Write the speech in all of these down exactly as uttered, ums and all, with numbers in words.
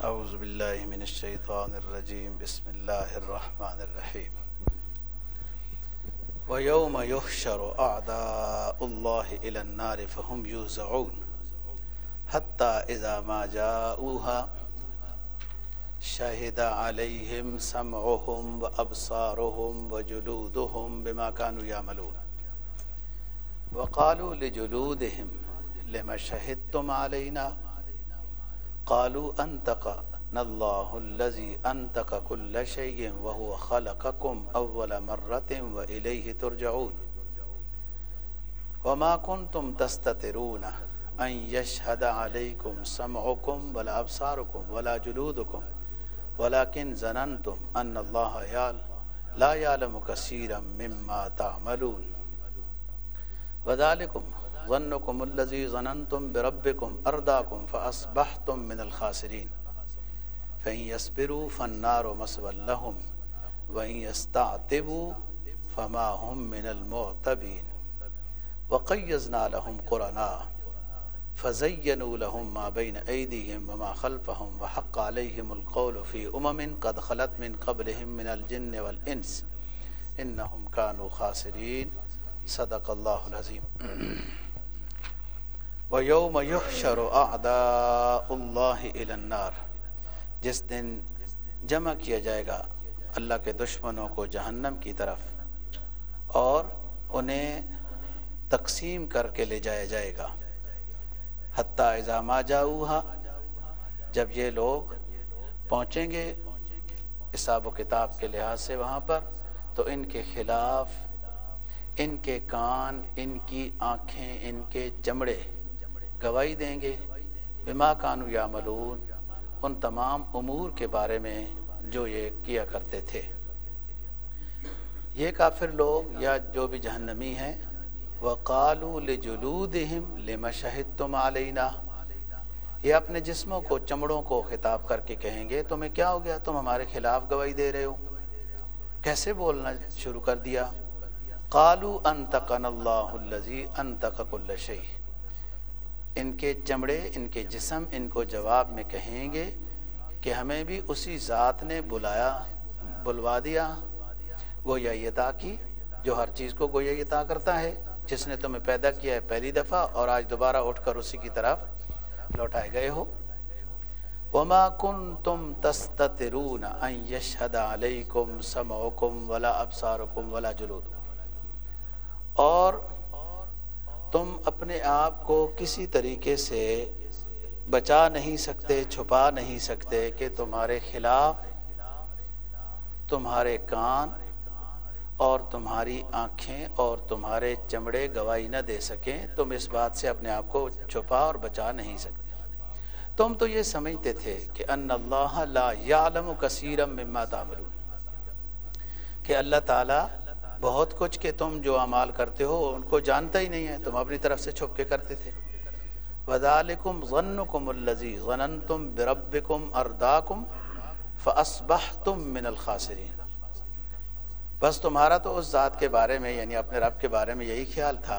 اعوذ باللہ من الشیطان الرجیم بسم اللہ الرحمن الرحیم وَيَوْمَ يُحْشَرُ أَعْدَاءُ اللَّهِ إِلَى النَّارِ فَهُمْ يُوزَعُونَ حَتَّى إِذَا مَا جَاءُوهَا شَهِدَ عَلَيْهِمْ سَمْعُهُمْ وَأَبْصَارُهُمْ وَجُلُودُهُمْ بِمَا كَانُوا يَعْمَلُونَ وَقَالُوا لِجُلُودِهِمْ لِمَ شَهِدتُّمْ عَلَيْنَا قالوا انطقنا الله الذي انطق كل شيء وهو خلقكم اول مرة واليه ترجعون وما كنتم تستترون ان يشهد عليكم سمعكم ولا ابصاركم ولا جلودكم ولكن ظننتم ان الله لا يعلم كثيرا مما تعملون وذلكم ظنكم الذي ظننتم بربكم أرداكم فأصبحتم من الخاسرين فإن يصبروا فالنار مثوى لهم وإن يستعتبوا فما هم من المعتبين وقيضنا لهم قرناء فزينوا لهم ما بين أيديهم وما خلفهم وحق عليهم القول في أمم قد خلت من قبلهم من الجن والإنس إنهم كانوا خاسرين صدق اللہ العظیم. وَيَوْمَ يُحْشَرُ أَعْدَاءُ اللَّهِ إِلَى النَّارِ جس دن جمع کیا جائے گا اللہ کے دشمنوں کو جہنم کی طرف اور انہیں تقسیم کر کے لے جایا جائے گا. حتیٰ اذا ما جاؤہا جب یہ لوگ پہنچیں گے حساب و کتاب کے لحاظ سے وہاں پر تو ان کے خلاف ان کے کان، ان کی آنکھیں، ان کے چمڑے گواہی دیں گے بما کانوا یعملون ان تمام امور کے بارے میں جو یہ کیا کرتے تھے. یہ کافر لوگ یا جو بھی جہنمی ہیں وَقَالُوا لِجُلُودِهِمْ لِمَ شَهِدتُّمْ عَلَيْنَا یہ اپنے جسموں کو، چمڑوں کو خطاب کر کے کہیں گے تمہیں کیا ہو گیا، تم ہمارے خلاف گواہی دے رہے ہو، کیسے بولنا شروع کر دیا. قالوا انطقنا اللہ الذی انطق کل شیء ان کے چمڑے، ان کے جسم ان کو جواب میں کہیں گے کہ ہمیں بھی اسی ذات نے بلایا بلوا دیا، گویا عطا کی جو ہر چیز کو گویا عطا کرتا ہے، جس نے تمہیں پیدا کیا ہے پہلی دفعہ اور آج دوبارہ اٹھ کر اسی کی طرف لوٹائے گئے ہو. وما کنتم تستترون ان یشہد علیکم سمعکم ولا ابصارکم ولا جلودکم اور تم اپنے آپ کو کسی طریقے سے بچا نہیں سکتے، چھپا نہیں سکتے کہ تمہارے خلاف تمہارے کان اور تمہاری آنکھیں اور تمہارے چمڑے گواہی نہ دے سکیں. تم اس بات سے اپنے آپ کو چھپا اور بچا نہیں سکتے. تم تو یہ سمجھتے تھے کہ ان اللہ لا یعلم کثیرا مما تعملون کہ اللہ تعالیٰ بہت کچھ کہ تم جو اعمال کرتے ہو ان کو جانتا ہی نہیں ہے، تم اپنی طرف سے چھپ کے کرتے تھے. وَذَلِكُمْ ظَنُّكُمُ الَّذِي ظَنَنْتُمْ بِرَبِّكُمْ أَرْدَاكُمْ فَأَصْبَحْتُمْ مِنَ الْخَاسِرِينَ بس تمہارا تو اس ذات کے بارے میں یعنی اپنے رب کے بارے میں یہی خیال تھا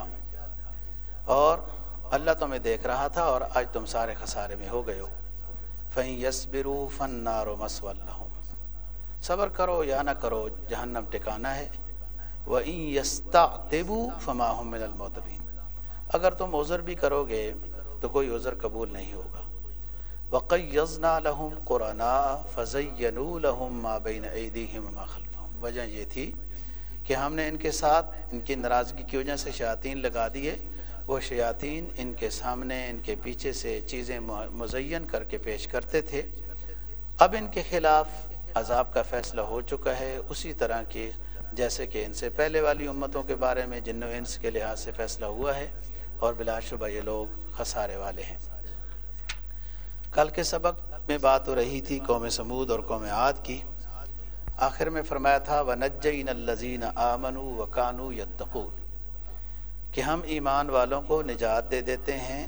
اور اللہ تمہیں دیکھ رہا تھا اور آج تم سارے خسارے میں ہو گئے ہو. فَإِن يَصْبِرُوا فَالنَّارُ مَثْوًى لَهُمْ صبر کرو یا نہ کرو جہنم ٹھکانہ ہے. وَإِن يَسْتَعْتِبُوا فَمَا هُمْ مِنَ الْمُعْتَبِينَ اگر تم عذر بھی کرو گے تو کوئی عذر قبول نہیں ہوگا. وَقَيَّضْنَا لَهُمْ قُرَنَاءَ فَزَيَّنُوا لَهُمْ مَا بَيْنَ أَيْدِيهِمْ وَمَا خَلْفَهُمْ وجہ یہ تھی کہ ہم نے ان کے ساتھ ان کی ناراضگی کی وجہ سے شیاطین لگا دیے، وہ شیاطین ان کے سامنے ان کے پیچھے سے چیزیں مزین کر کے پیش کرتے تھے. اب ان کے خلاف عذاب کا فیصلہ ہو چکا ہے اسی طرح کے جیسے کہ ان سے پہلے والی امتوں کے بارے میں جن و انس کے لحاظ سے فیصلہ ہوا ہے اور بلا شبہ یہ لوگ خسارے والے ہیں. کل کے سبق میں بات ہو رہی تھی قوم سمود اور قوم عاد کی. آخر میں فرمایا تھا وَنَجَّيْنَا الَّذِينَ آمَنُوا وَكَانُوا يَتَّقُونَ کہ ہم ایمان والوں کو نجات دے دیتے ہیں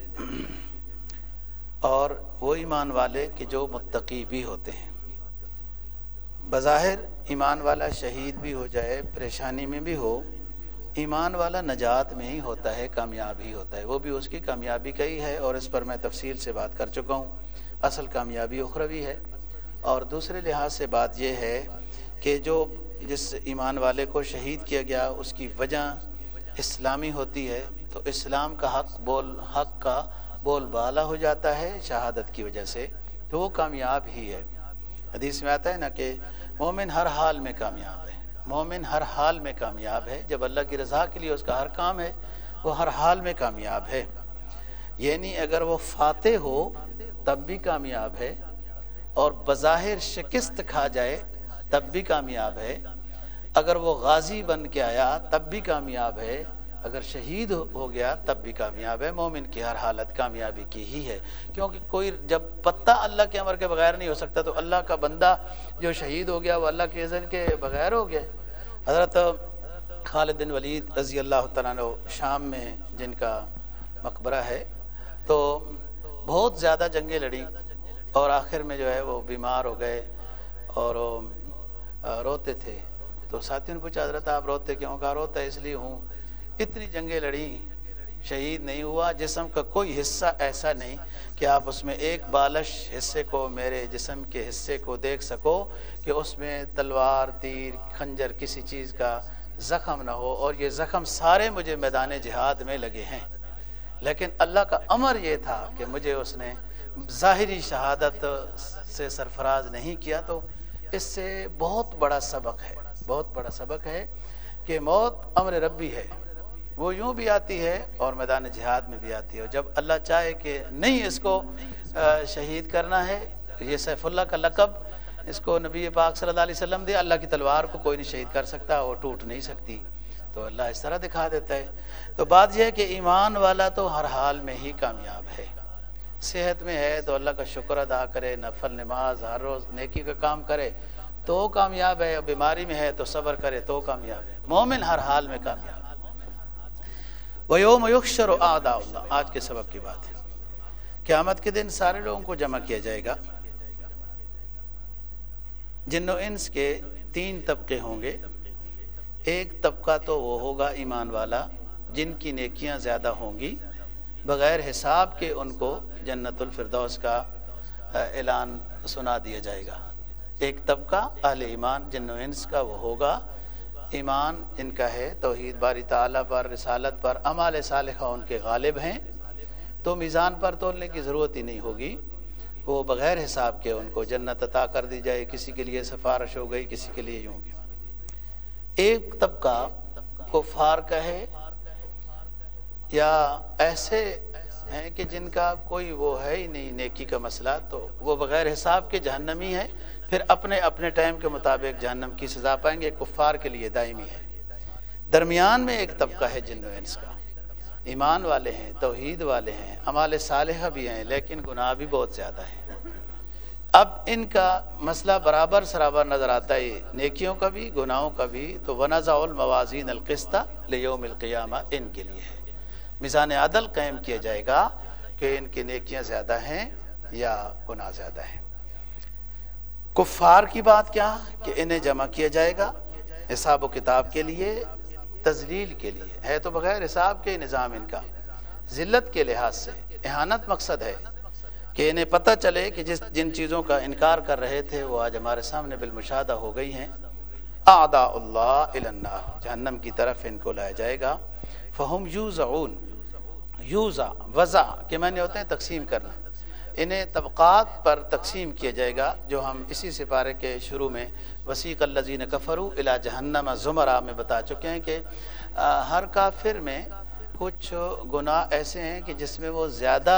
اور وہ ایمان والے کہ جو متقی بھی ہوتے ہیں. بظاہر ایمان والا شہید بھی ہو جائے، پریشانی میں بھی ہو، ایمان والا نجات میں ہی ہوتا ہے، کامیاب ہی ہوتا ہے. وہ بھی اس کی کامیابی کا ہی ہے اور اس پر میں تفصیل سے بات کر چکا ہوں. اصل کامیابی اخروی ہے۔ اور دوسرے لحاظ سے بات یہ ہے کہ جو جس ایمان والے کو شہید کیا گیا اس کی وجہ اسلامی ہوتی ہے تو اسلام کا حق بول حق کا بول بالا ہو جاتا ہے شہادت کی وجہ سے، تو وہ کامیاب ہی ہے۔ حدیث میں آتا ہے نا کہ مومن ہر حال میں کامیاب ہے، مومن ہر حال میں کامیاب ہے، جب اللہ کی رضا کے لیے اس کا ہر کام ہے وہ ہر حال میں کامیاب ہے۔ یعنی اگر وہ فاتح ہو تب بھی کامیاب ہے، اور بظاہر شکست کھا جائے تب بھی کامیاب ہے، اگر وہ غازی بن کے آیا تب بھی کامیاب ہے، اگر شہید ہو گیا تب بھی کامیاب ہے۔ مومن کی ہر حالت کامیابی کی ہی ہے، کیونکہ کوئی جب پتہ اللہ کے امر کے بغیر نہیں ہو سکتا تو اللہ کا بندہ جو شہید ہو گیا وہ اللہ کے اذن کے بغیر ہو گیا۔ حضرت خالد بن ولید رضی اللہ تعالیٰ عنہ شام میں جن کا مقبرہ ہے، تو بہت زیادہ جنگیں لڑیں اور آخر میں جو ہے وہ بیمار ہو گئے اور روتے تھے۔ تو ساتھیوں نے پوچھا حضرت آپ روتے کیوں؟ کہا روتا اس لیے ہوں اتنی جنگیں لڑیں شہید نہیں ہوا، جسم کا کوئی حصہ ایسا نہیں کہ آپ اس میں ایک بالش حصے کو میرے جسم کے حصے کو دیکھ سکو کہ اس میں تلوار تیر خنجر کسی چیز کا زخم نہ ہو، اور یہ زخم سارے مجھے میدان جہاد میں لگے ہیں، لیکن اللہ کا امر یہ تھا کہ مجھے اس نے ظاہری شہادت سے سرفراز نہیں کیا۔ تو اس سے بہت بڑا سبق ہے، بہت بڑا سبق ہے کہ موت امر ربی ہے، وہ یوں بھی آتی ہے اور میدان جہاد میں بھی آتی ہے، اور جب اللہ چاہے کہ نہیں اس کو شہید کرنا ہے، یہ سیف اللہ کا لقب اس کو نبی پاک صلی اللہ علیہ وسلم دے، اللہ کی تلوار کو کوئی نہیں شہید کر سکتا، وہ ٹوٹ نہیں سکتی، تو اللہ اس طرح دکھا دیتا ہے۔ تو بات یہ ہے کہ ایمان والا تو ہر حال میں ہی کامیاب ہے، صحت میں ہے تو اللہ کا شکر ادا کرے، نفل نماز ہر روز نیکی کا کام کرے تو کامیاب ہے، بیماری میں ہے تو صبر کرے تو کامیاب ہے، مومن ہر حال میں کامیاب ہے۔ وَيَوْمَ يُحْشَرُ أَعْدَاءُ اللَّهِ، آج کے سبق کی بات ہے۔ قیامت کے دن سارے لوگوں کو جمع کیا جائے گا، جن و انس کے تین طبقے ہوں گے۔ ایک طبقہ تو وہ ہوگا ایمان والا جن کی نیکیاں زیادہ ہوں گی، بغیر حساب کے ان کو جنت الفردوس کا اعلان سنا دیا جائے گا۔ ایک طبقہ اہل ایمان جن و انس کا وہ ہوگا، ایمان جن کا ہے توحید باری تعالیٰ پر، رسالت پر، اعمال صالحہ ان کے غالب ہیں، تو میزان پر تولنے کی ضرورت ہی نہیں ہوگی، وہ بغیر حساب کے ان کو جنت عطا کر دی جائے، کسی کے لیے سفارش ہو گئی، کسی کے لیے یوں گی۔ ایک طبقہ کفار کا ہے یا ایسے ہیں کہ جن کا کوئی وہ ہے ہی نہیں نیکی کا مسئلہ، تو وہ بغیر حساب کے جہنمی ہے، پھر اپنے اپنے ٹائم کے مطابق جہنم کی سزا پائیں گے، کفار کے لیے دائمی ہے۔ درمیان میں ایک طبقہ ہے جن و انس کا، ایمان والے ہیں، توحید والے ہیں، اعمال صالحہ بھی ہیں، لیکن گناہ بھی بہت زیادہ ہیں۔ اب ان کا مسئلہ برابر سرابر نظر آتا ہے، نیکیوں کا بھی گناہوں کا بھی، تو وَنَزَعُ الْمَوَازِينَ الْقِسْطَ لِيَوْمِ الْقِيَامَةِ ان کے لیے ہے، میزان عدل قائم کیا جائے گا کہ ان کی نیکیاں زیادہ ہیں یا گناہ زیادہ ہیں۔ کفار کی بات کیا کہ انہیں جمع کیا جائے گا حساب و کتاب کے لیے، تذلیل کے لیے ہے، تو بغیر حساب کے نظام ان کا، ذلت کے لحاظ سے اہانت مقصد ہے کہ انہیں پتہ چلے کہ جس جن چیزوں کا انکار کر رہے تھے وہ آج ہمارے سامنے بالمشاہدہ ہو گئی ہیں۔ اعداء اللہ الی النار، جہنم کی طرف ان کو لایا جائے گا۔ فہم یوزعون، یوزع وضع کے معنی ہوتے ہیں تقسیم کرنا، انہیں طبقات پر تقسیم کیا جائے گا، جو ہم اسی سپارے کے شروع میں وسیق الذین کفروا الی جہنم زمرا میں بتا چکے ہیں کہ ہر کافر میں کچھ گناہ ایسے ہیں کہ جس میں وہ زیادہ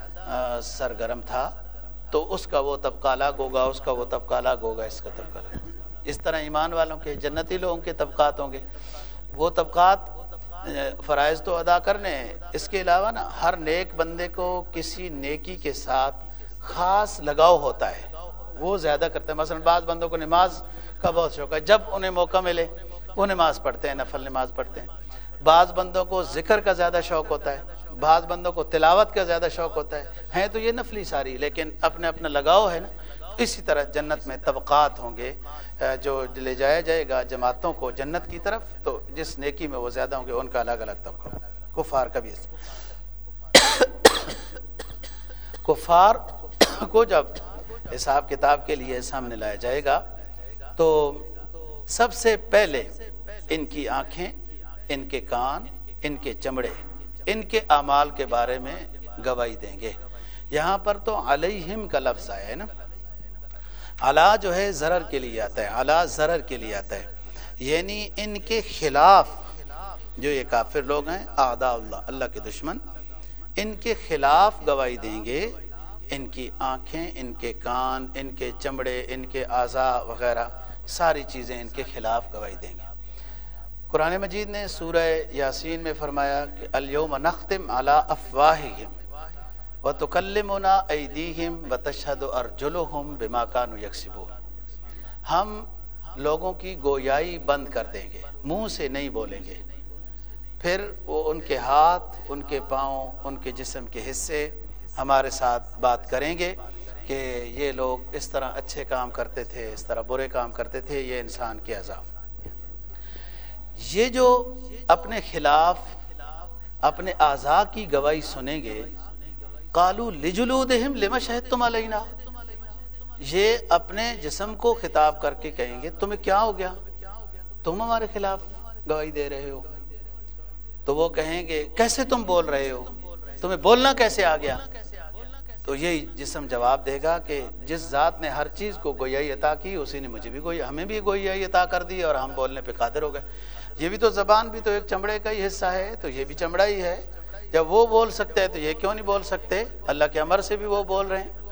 سرگرم تھا، تو اس کا وہ طبقہ الگ ہوگا، اس کا وہ طبقہ الگ ہوگا، اس کا طبقہ الگ ہوگا۔ اس طرح ایمان والوں کے، جنتی لوگوں کے طبقات ہوں گے، وہ طبقات فرائض تو ادا کرنے ہیں، اس کے علاوہ نا ہر نیک بندے کو کسی نیکی کے ساتھ خاص لگاؤ ہوتا ہے، وہ زیادہ کرتے ہیں۔ مثلا بعض بندوں کو نماز کا بہت شوق ہے، جب انہیں موقع ملے وہ نماز پڑھتے ہیں، نفل نماز پڑھتے ہیں۔ بعض بندوں کو ذکر کا زیادہ شوق ہوتا ہے، بعض بندوں کو تلاوت کا زیادہ شوق ہوتا ہے، ہیں تو یہ نفلی ساری، لیکن اپنے اپنا لگاؤ ہے نا۔ اسی طرح جنت میں طبقات ہوں گے، جو لے جایا جائے گا جماعتوں کو جنت کی طرف، تو جس نیکی میں وہ زیادہ ہوں گے ان کا الگ الگ طبقہ ہوگا۔ کفار کا بھی کفار کو جب حساب کتاب کے لیے سامنے لایا جائے گا تو سب سے پہلے ان کی آنکھیں، ان کے کان، ان کے چمڑے، ان کے اعمال کے بارے میں گواہی دیں گے۔ یہاں پر تو علیہم کا لفظ آیا ہے نا، علا جو ہے ضرر کے لیے آتا ہے، علا ضرر کے لیے آتا ہے، یعنی ان کے خلاف جو یہ کافر لوگ ہیں، اعداء اللہ، اللہ کے دشمن، ان کے خلاف گواہی دیں گے۔ ان کی آنکھیں، ان کے کان، ان کے چمڑے، ان کے اعضاء وغیرہ ساری چیزیں ان کے خلاف گواہی دیں گے۔ قرآن مجید نے سورہ یاسین میں فرمایا کہ الیوم نختم علی افواہہم وتکلمنا ایدیہم وتشہد ارجلہم بما کانوا یکسبون۔ ہم لوگوں کی گویائی بند کر دیں گے، منہ سے نہیں بولیں گے، پھر وہ ان کے ہاتھ، ان کے پاؤں، ان کے جسم کے حصے ہمارے ساتھ بات کریں گے کہ یہ لوگ اس طرح اچھے کام کرتے تھے، اس طرح برے کام کرتے تھے، یہ انسان کے عذاب۔ یہ جو اپنے خلاف اپنے اعضاء کی گواہی سنیں گے، قالوا لجلودہم لما شہدتم علینا، یہ اپنے جسم کو خطاب کر کے کہیں گے تمہیں کیا ہو گیا، تم ہمارے خلاف گواہی دے رہے ہو؟ تو وہ کہیں گے کیسے تم بول رہے ہو، تمہیں بولنا کیسے آ گیا؟ تو یہی جسم جواب دے گا کہ جس ذات نے ہر چیز کو گویائی عطا کی اسی نے مجھے بھی گوئی ہمیں بھی گویائی عطا کر دی اور ہم بولنے پہ قادر ہو گئے۔ یہ بھی تو زبان بھی تو ایک چمڑے کا ہی حصہ ہے، تو یہ بھی چمڑا ہی ہے، جب وہ بول سکتے ہیں تو یہ کیوں نہیں بول سکتے؟ اللہ کے امر سے بھی وہ بول رہے ہیں۔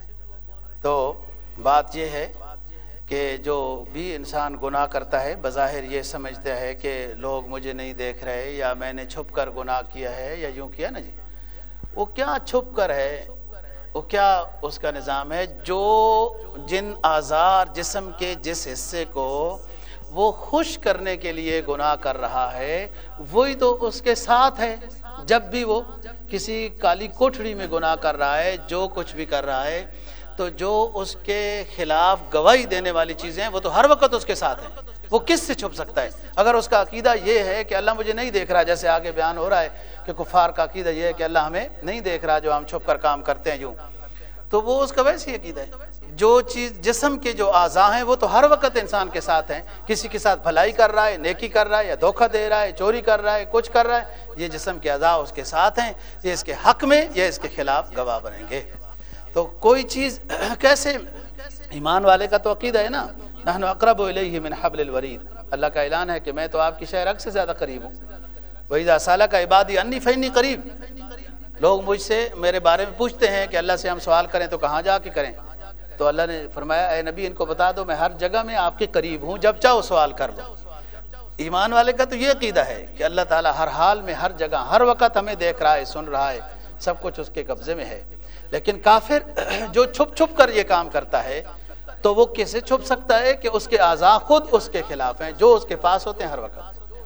تو بات یہ ہے کہ جو بھی انسان گناہ کرتا ہے بظاہر یہ سمجھتا ہے کہ لوگ مجھے نہیں دیکھ رہے، یا میں نے چھپ کر گناہ کیا ہے، یا یوں کیا نا جی، وہ کیا چھپ کر ہے، وہ کیا اس کا نظام ہے؟ جو جن اعضاء جسم کے جس حصے کو وہ خوش کرنے کے لیے گناہ کر رہا ہے وہی تو اس کے ساتھ ہے۔ جب بھی وہ کسی کالی کوٹھڑی میں گناہ کر رہا ہے، جو کچھ بھی کر رہا ہے، تو جو اس کے خلاف گواہی دینے والی چیزیں ہیں وہ تو ہر وقت اس کے ساتھ ہیں۔ وہ کس سے چھپ سکتا ہے؟ اگر اس کا عقیدہ یہ ہے کہ اللہ مجھے نہیں دیکھ رہا، جیسے آگے بیان ہو رہا ہے کہ کفار کا عقیدہ یہ ہے کہ اللہ ہمیں نہیں دیکھ رہا جو ہم چھپ کر کام کرتے ہیں یوں، تو وہ اس کا ویسی عقیدہ ہے۔ جو چیز جسم کے جو اعضاء ہیں وہ تو ہر وقت انسان کے ساتھ ہیں، کسی کے ساتھ بھلائی کر رہا ہے، نیکی کر رہا ہے، یا دھوکہ دے رہا ہے، چوری کر رہا ہے، کچھ کر رہا ہے، یہ جسم کے اعضاء اس کے ساتھ ہیں، یہ اس کے حق میں یا اس کے خلاف گواہ بنیں گے۔ تو کوئی چیز کیسے، ایمان والے کا تو عقیدہ ہے نا، نحن اقرب الیہ من حبل الورید، اللہ کا اعلان ہے کہ میں تو آپ کی شہ رگ سے زیادہ قریب ہوں۔ وَإِذَا سَأَلَكَ عِبَادِي عَنِّي فَإِنِّي قَرِيبٌ، لوگ مجھ سے میرے بارے میں پوچھتے ہیں کہ اللہ سے ہم سوال کریں تو کہاں جا کے کریں؟ تو اللہ نے فرمایا اے نبی ان کو بتا دو میں ہر جگہ میں آپ کے قریب ہوں، جب چاہو سوال کر لو۔ ایمان والے کا تو یہ عقیدہ ہے کہ اللہ تعالیٰ ہر حال میں، ہر جگہ، ہر وقت ہمیں دیکھ رہا ہے، سن رہا ہے، سب کچھ اس کے قبضے میں ہے۔ لیکن کافر جو چھپ چھپ کر یہ کام کرتا ہے تو وہ کیسے چھپ سکتا ہے کہ اس کے اعضاء خود اس کے خلاف ہیں، جو اس کے پاس ہوتے ہیں ہر وقت۔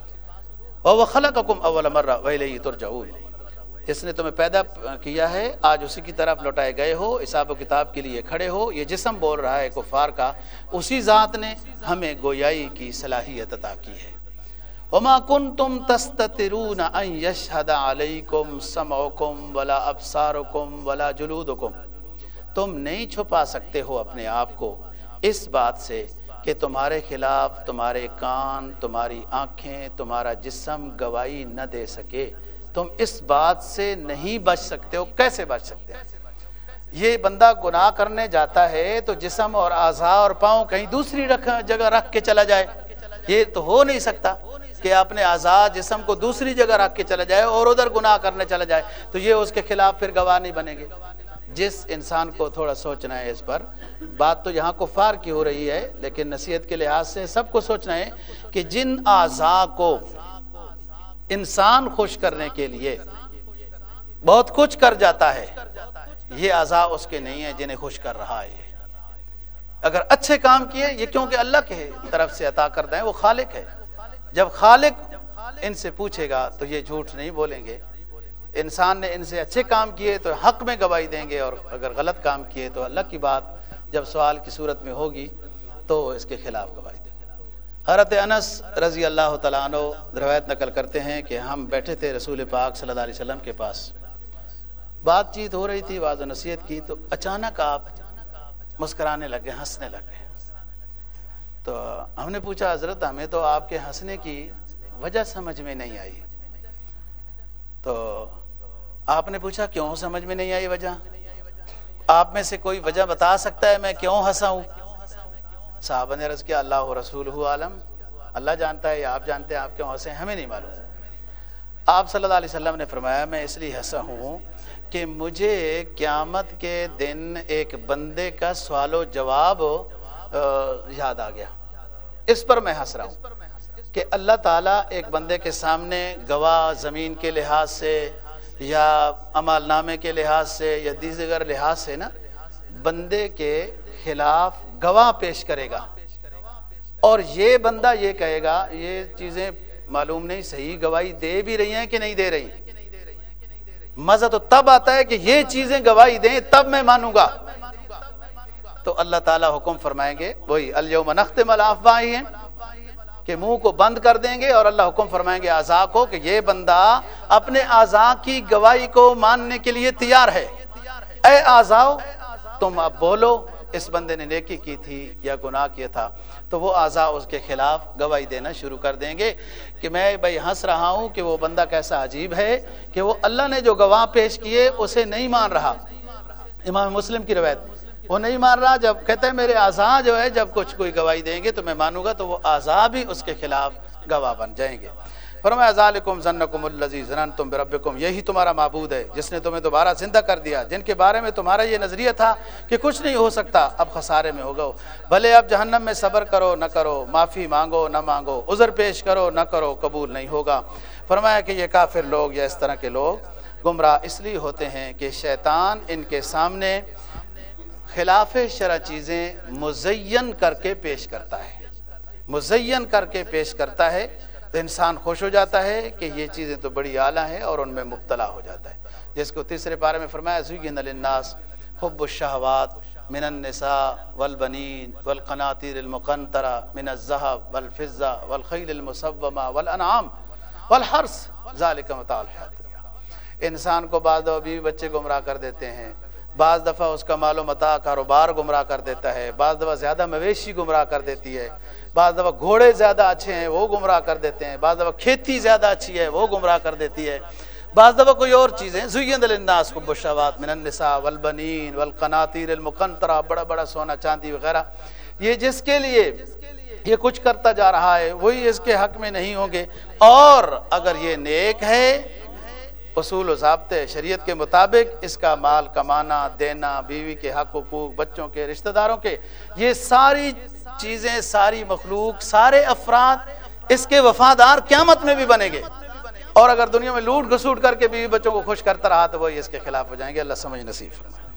وَهُوَ خَلَقَكُمْ أَوَّلَ مَرَّةٍ وَإِلَيْهِ تُرْجَعُونَ، اس نے تمہیں پیدا کیا ہے، آج اسی کی طرف لوٹائے گئے ہو، حساب و کتاب کے لیے کھڑے ہو۔ یہ جسم بول رہا ہے کفار کا، اسی ذات نے ہمیں گویائی کی صلاحیت عطا کی ہے۔ وَمَا كُنْتُمْ تَسْتَتِرُونَ أَنْ يَشْهَدَ عَلَيْكُمْ سَمْعُكُمْ وَلَا أَبْصَارُكُمْ وَلَا جُلُودُكُمْ، تم نہیں چھپا سکتے ہو اپنے آپ کو اس بات سے کہ تمہارے خلاف تمہارے کان، تمہاری آنکھیں، تمہارا جسم گواہی نہ دے سکے۔ تم اس بات سے نہیں بچ سکتے ہو۔ کیسے بچ سکتے ہو؟ یہ بندہ گناہ کرنے جاتا ہے تو جسم اور اعضاء اور پاؤں کہیں دوسری رکھ جگہ رکھ کے چلا جائے، یہ تو ہو نہیں سکتا کہ اپنے اعضاء جسم کو دوسری جگہ رکھ کے چلا جائے اور ادھر گناہ کرنے چلا جائے، تو یہ اس کے خلاف پھر گواہ نہیں بنے گے۔ جس انسان کو تھوڑا سوچنا ہے اس پر، بات تو یہاں کفار کی ہو رہی ہے لیکن نصیحت کے لحاظ سے سب کو سوچنا ہے کہ جن اعضاء کو انسان خوش کرنے کے لیے بہت کچھ کر جاتا ہے، یہ اعضاء اس کے نہیں ہیں جنہیں خوش کر رہا ہے۔ اگر اچھے کام کیے، یہ کیونکہ اللہ کے طرف سے عطا کردہ ہے، وہ خالق ہے۔ جب خالق ان سے پوچھے گا تو یہ جھوٹ نہیں بولیں گے۔ انسان نے ان سے اچھے کام کیے تو حق میں گواہی دیں گے، اور اگر غلط کام کیے تو اللہ کی بات جب سوال کی صورت میں ہوگی تو اس کے خلاف گواہی دیں گے۔ حضرت انس رضی اللہ تعالیٰ عنہ روایت نقل کرتے ہیں کہ ہم بیٹھے تھے رسول پاک صلی اللہ علیہ وسلم کے پاس، بات چیت ہو رہی تھی، واعظ و نصیحت کی، تو اچانک آپ مسکرانے لگے، ہنسنے لگے. تو ہم نے پوچھا حضرت ہمیں تو آپ کے ہنسنے کی وجہ سمجھ میں نہیں آئی. تو آپ نے پوچھا کیوں سمجھ میں نہیں آئی وجہ؟ آپ میں سے کوئی وجہ بتا سکتا ہے میں کیوں ہنسا ہوں؟ صحابہ نے عرض کیا اللہ رسولہ عالم، اللہ جانتا ہے یا آپ جانتے ہیں آپ کیوں ہنسے، ہمیں نہیں معلوم. آپ صلی اللہ علیہ وسلم نے فرمایا میں اس لیے ہنسا ہوں کہ مجھے قیامت کے دن ایک بندے کا سوال و جواب یاد آ گیا، اس پر میں ہنس رہا ہوں کہ اللہ تعالیٰ ایک بندے کے سامنے گواہ زمین کے لحاظ سے یا عمل نامے کے لحاظ سے یا دیگر لحاظ سے نا بندے کے خلاف گواہ پیش کرے گا، اور یہ بندہ یہ کہے گا یہ چیزیں معلوم نہیں صحیح گواہی دے بھی رہی ہیں کہ نہیں دے رہی. مزہ تو تب آتا ہے کہ یہ چیزیں گواہی دیں تب میں مانوں گا. تو اللہ تعالیٰ حکم فرمائیں گے، وہی الیوم نختم علی افواہہم، کہ منہ کو بند کر دیں گے، اور اللہ حکم فرمائیں گے اعضاء کو کہ یہ بندہ اپنے اعضاء کی گواہی کو ماننے کے لیے تیار ہے. اے اعضاء تم اب بولو اس بندے نے نیکی کی تھی یا گناہ کیا تھا. تو وہ اعضاء اس کے خلاف گواہی دینا شروع کر دیں گے کہ میں بھائی ہنس رہا ہوں کہ وہ بندہ کیسا عجیب ہے کہ وہ اللہ نے جو گواہ پیش کیے اسے نہیں مان رہا. امام مسلم کی روایت، وہ نہیں مان رہا. جب کہتے ہیں میرے اعضاء جو ہے جب کچھ کوئی گواہی دیں گے تو میں مانوں گا، تو وہ اعضاء بھی اس کے خلاف گواہ بن جائیں گے. فرمایا ذالکم ظنکم الذی ظننتم بربکم، یہی تمہارا معبود ہے جس نے تمہیں دوبارہ زندہ کر دیا، جن کے بارے میں تمہارا یہ نظریہ تھا کہ کچھ نہیں ہو سکتا، اب خسارے میں ہو گئے. بھلے اب جہنم میں صبر کرو نہ کرو، معافی مانگو نہ مانگو، عذر پیش کرو نہ کرو، قبول نہیں ہوگا. فرمایا کہ یہ کافر لوگ یا اس طرح کے لوگ گمراہ اس لیے ہوتے ہیں کہ شیطان ان کے سامنے خلاف شرع چیزیں مزین کر کے پیش کرتا ہے، مزین کر کے پیش کرتا ہے، تو انسان خوش ہو جاتا ہے کہ یہ چیزیں تو بڑی اعلیٰ ہیں اور ان میں مبتلا ہو جاتا ہے. جس کو تیسرے پارے میں فرمایا زُیِّنَ لِلنَّاسِ حُبُّ الشَّهَوَاتِ مِنَ النِّسَاءِ وَالْبَنِينَ وَالْقَنَاطِيرِ الْمُقَنطَرَةِ مِنَ الذَّهَبِ وَالْفِضَّةِ وَالْخَيْلِ الْمُسَوَّمَةِ وَالْأَنْعَامِ وَالْحَرْثِ ذَلِكَ مَتَاعُ الْحَيَاةِ الدُّنْيَا. انسان کو بعض دفعہ بیوی بچے گمراہ کر دیتے ہیں، بعض دفعہ اس کا مال و متاع کاروبار گمراہ کر دیتا ہے، بعض دفعہ زیادہ مویشی گمراہ کر دیتی ہے، بعض دفعہ گھوڑے زیادہ اچھے ہیں وہ گمراہ کر دیتے ہیں، بعض دفعہ کھیتی زیادہ اچھی ہے وہ گمراہ کر دیتی ہے، بعض دفعہ کوئی اور چیزیں. زُیِّنَ لِلنَّاسِ حُبُّ الشَّهَوَاتِ مِنَ النِّسَاءِ وَالْبَنِينَ وَالْقَنَاطِيرِ الْمُقَنطَرَةِ، بڑا بڑا سونا چاندی وغیرہ. یہ جس کے لیے یہ کچھ کرتا جا رہا ہے وہی اس کے حق میں نہیں ہوں گے. اور اگر یہ نیک ہے اصول و ضابطے شریعت کے مطابق اس کا مال کمانا، دینا، بیوی کے حق حقوق، بچوں کے، رشتہ داروں کے، یہ ساری چیزیں، ساری مخلوق، سارے افراد اس کے وفادار قیامت میں بھی بنیں گے. اور اگر دنیا میں لوٹ گھسوٹ کر کے بیوی بچوں کو خوش کرتا رہا تو وہی اس کے خلاف ہو جائیں گے. اللہ سمجھ نصیب فرمائے.